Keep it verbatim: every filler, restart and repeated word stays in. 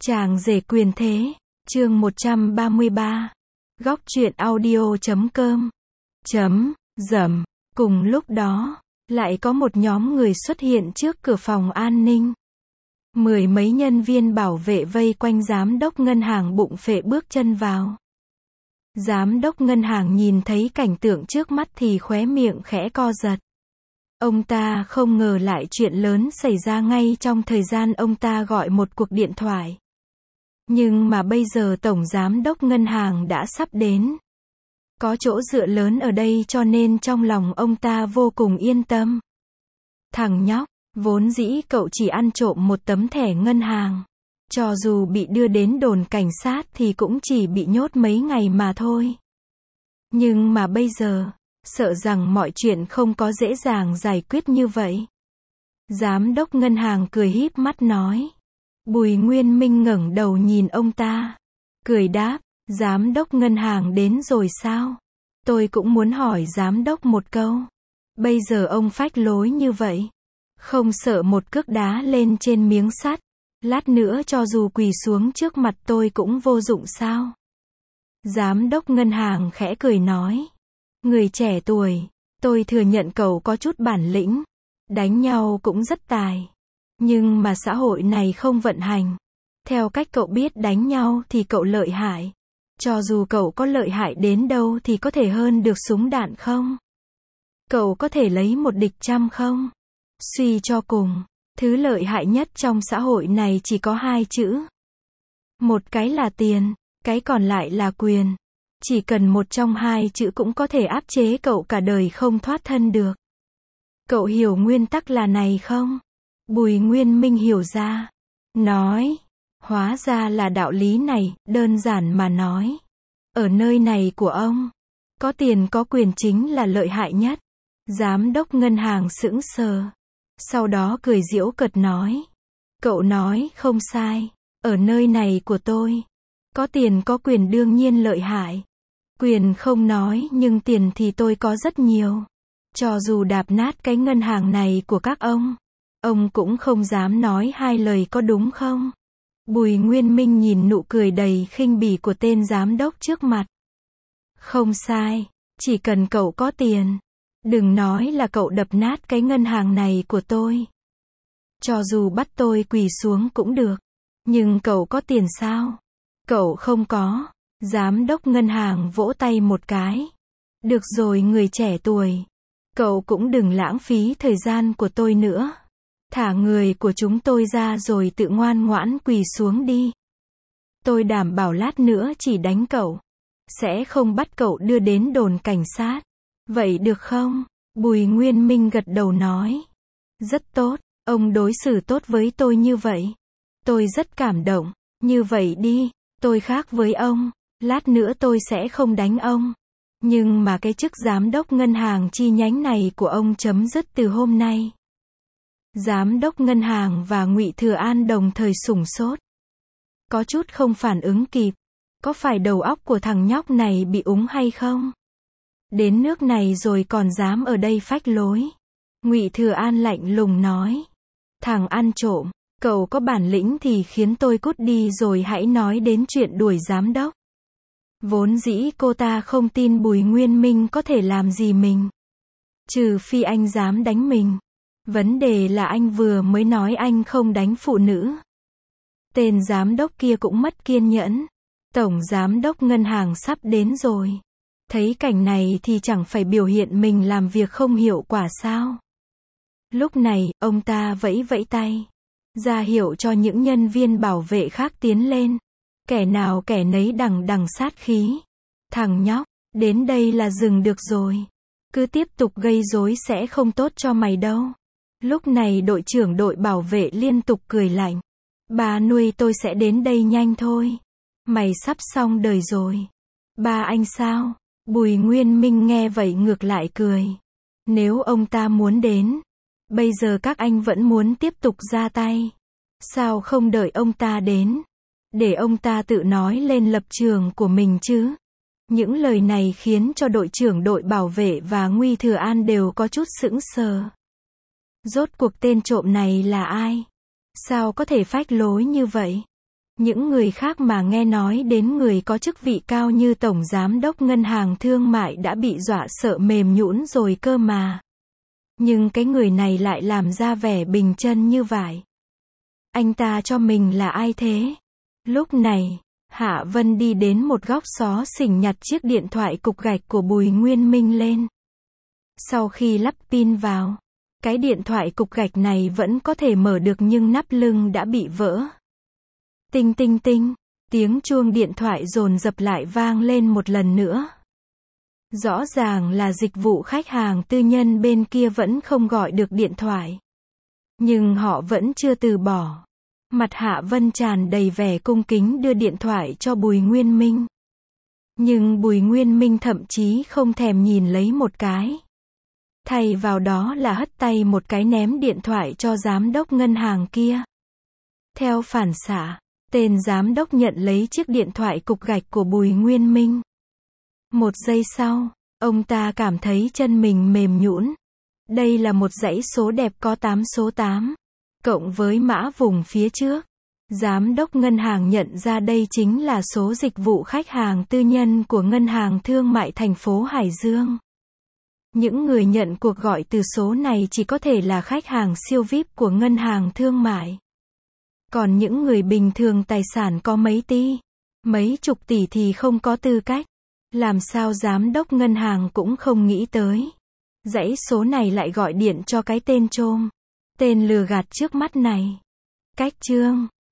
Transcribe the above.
Chàng rể quyền thế, chương một trăm ba mươi ba. Góc truyện audio chấm com. Chấm, dầm. Cùng lúc đó, lại có một nhóm người xuất hiện trước cửa phòng an ninh. Mười mấy nhân viên bảo vệ vây quanh giám đốc ngân hàng bụng phệ bước chân vào. Giám đốc ngân hàng nhìn thấy cảnh tượng trước mắt thì khóe miệng khẽ co giật. Ông ta không ngờ lại chuyện lớn xảy ra ngay trong thời gian ông ta gọi một cuộc điện thoại. Nhưng mà bây giờ tổng giám đốc ngân hàng đã sắp đến. Có chỗ dựa lớn ở đây cho nên trong lòng ông ta vô cùng yên tâm. Thằng nhóc, vốn dĩ cậu chỉ ăn trộm một tấm thẻ ngân hàng. Cho dù bị đưa đến đồn cảnh sát thì cũng chỉ bị nhốt mấy ngày mà thôi. Nhưng mà bây giờ, sợ rằng mọi chuyện không có dễ dàng giải quyết như vậy. Giám đốc ngân hàng cười híp mắt nói. Bùi Nguyên Minh ngẩng đầu nhìn ông ta. Cười đáp, giám đốc ngân hàng đến rồi sao? Tôi cũng muốn hỏi giám đốc một câu. Bây giờ ông phách lối như vậy. Không sợ một cước đá lên trên miếng sắt. Lát nữa cho dù quỳ xuống trước mặt tôi cũng vô dụng sao? Giám đốc ngân hàng khẽ cười nói. Người trẻ tuổi, tôi thừa nhận cậu có chút bản lĩnh. Đánh nhau cũng rất tài. Nhưng mà xã hội này không vận hành. Theo cách cậu biết đánh nhau thì cậu lợi hại. Cho dù cậu có lợi hại đến đâu thì có thể hơn được súng đạn không? Cậu có thể lấy một địch trăm không? Suy cho cùng, thứ lợi hại nhất trong xã hội này chỉ có hai chữ. Một cái là tiền, cái còn lại là quyền. Chỉ cần một trong hai chữ cũng có thể áp chế cậu cả đời không thoát thân được. Cậu hiểu nguyên tắc là này không? Bùi Nguyên Minh hiểu ra. Nói. Hóa ra là đạo lý này, đơn giản mà nói. Ở nơi này của ông, có tiền có quyền chính là lợi hại nhất. Giám đốc ngân hàng sững sờ. Sau đó cười giễu cợt nói. Cậu nói không sai. Ở nơi này của tôi, có tiền có quyền đương nhiên lợi hại. Quyền không nói nhưng tiền thì tôi có rất nhiều. Cho dù đạp nát cái ngân hàng này của các ông, ông cũng không dám nói hai lời có đúng không? Bùi Nguyên Minh nhìn nụ cười đầy khinh bỉ của tên giám đốc trước mặt. Không sai, chỉ cần cậu có tiền. Đừng nói là cậu đập nát cái ngân hàng này của tôi. Cho dù bắt tôi quỳ xuống cũng được. Nhưng cậu có tiền sao? Cậu không có. Giám đốc ngân hàng vỗ tay một cái. Được rồi người trẻ tuổi. Cậu cũng đừng lãng phí thời gian của tôi nữa. Thả người của chúng tôi ra rồi tự ngoan ngoãn quỳ xuống đi. Tôi đảm bảo lát nữa chỉ đánh cậu. Sẽ không bắt cậu đưa đến đồn cảnh sát. Vậy được không? Bùi Nguyên Minh gật đầu nói. Rất tốt, ông đối xử tốt với tôi như vậy. Tôi rất cảm động. Như vậy đi, tôi khác với ông. Lát nữa tôi sẽ không đánh ông. Nhưng mà cái chức giám đốc ngân hàng chi nhánh này của ông chấm dứt từ hôm nay. Giám đốc ngân hàng và Ngụy Thừa An đồng thời sửng sốt. Có chút không phản ứng kịp. Có phải đầu óc của thằng nhóc này bị úng hay không? Đến nước này rồi còn dám ở đây phách lối. Ngụy Thừa An lạnh lùng nói. Thằng ăn trộm, cậu có bản lĩnh thì khiến tôi cút đi rồi hãy nói đến chuyện đuổi giám đốc. Vốn dĩ cô ta không tin Bùi Nguyên Minh có thể làm gì mình. Trừ phi anh dám đánh mình. Vấn đề là anh vừa mới nói anh không đánh phụ nữ. Tên giám đốc kia cũng mất kiên nhẫn. Tổng giám đốc ngân hàng sắp đến rồi. Thấy cảnh này thì chẳng phải biểu hiện mình làm việc không hiệu quả sao? Lúc này, ông ta vẫy vẫy tay. Ra hiệu cho những nhân viên bảo vệ khác tiến lên. Kẻ nào kẻ nấy đằng đằng sát khí. Thằng nhóc, đến đây là dừng được rồi. Cứ tiếp tục gây rối sẽ không tốt cho mày đâu. Lúc này đội trưởng đội bảo vệ liên tục cười lạnh. Bà nuôi tôi sẽ đến đây nhanh thôi. Mày sắp xong đời rồi. Ba anh sao? Bùi Nguyên Minh nghe vậy ngược lại cười. Nếu ông ta muốn đến, bây giờ các anh vẫn muốn tiếp tục ra tay. Sao không đợi ông ta đến? Để ông ta tự nói lên lập trường của mình chứ. Những lời này khiến cho đội trưởng đội bảo vệ và Ngụy Thừa An đều có chút sững sờ. Rốt cuộc tên trộm này là ai? Sao có thể phách lối như vậy? Những người khác mà nghe nói đến người có chức vị cao như Tổng Giám đốc Ngân hàng Thương mại đã bị dọa sợ mềm nhũn rồi cơ mà. Nhưng cái người này lại làm ra vẻ bình chân như vậy. Anh ta cho mình là ai thế? Lúc này, Hạ Vân đi đến một góc xó xỉnh nhặt chiếc điện thoại cục gạch của Bùi Nguyên Minh lên. Sau khi lắp pin vào, cái điện thoại cục gạch này vẫn có thể mở được nhưng nắp lưng đã bị vỡ. Tinh tinh tinh, tiếng chuông điện thoại dồn dập lại vang lên một lần nữa. Rõ ràng là dịch vụ khách hàng tư nhân bên kia vẫn không gọi được điện thoại. Nhưng họ vẫn chưa từ bỏ. Mặt Hạ Vân tràn đầy vẻ cung kính đưa điện thoại cho Bùi Nguyên Minh. Nhưng Bùi Nguyên Minh thậm chí không thèm nhìn lấy một cái. Thay vào đó là hất tay một cái ném điện thoại cho giám đốc ngân hàng kia. Theo phản xạ, tên giám đốc nhận lấy chiếc điện thoại cục gạch của Bùi Nguyên Minh. Một giây sau, ông ta cảm thấy chân mình mềm nhũn. Đây là một dãy số đẹp có tám số tám. Cộng với mã vùng phía trước. Giám đốc ngân hàng nhận ra đây chính là số dịch vụ khách hàng tư nhân của Ngân hàng Thương mại thành phố Hải Dương. Những người nhận cuộc gọi từ số này chỉ có thể là khách hàng siêu vi ai pi của Ngân hàng Thương mại. Còn những người bình thường tài sản có mấy tỷ, mấy chục tỷ thì không có tư cách. Làm sao giám đốc ngân hàng cũng không nghĩ tới. Dãy số này lại gọi điện cho cái tên trôm, tên lừa gạt trước mắt này. Cách chương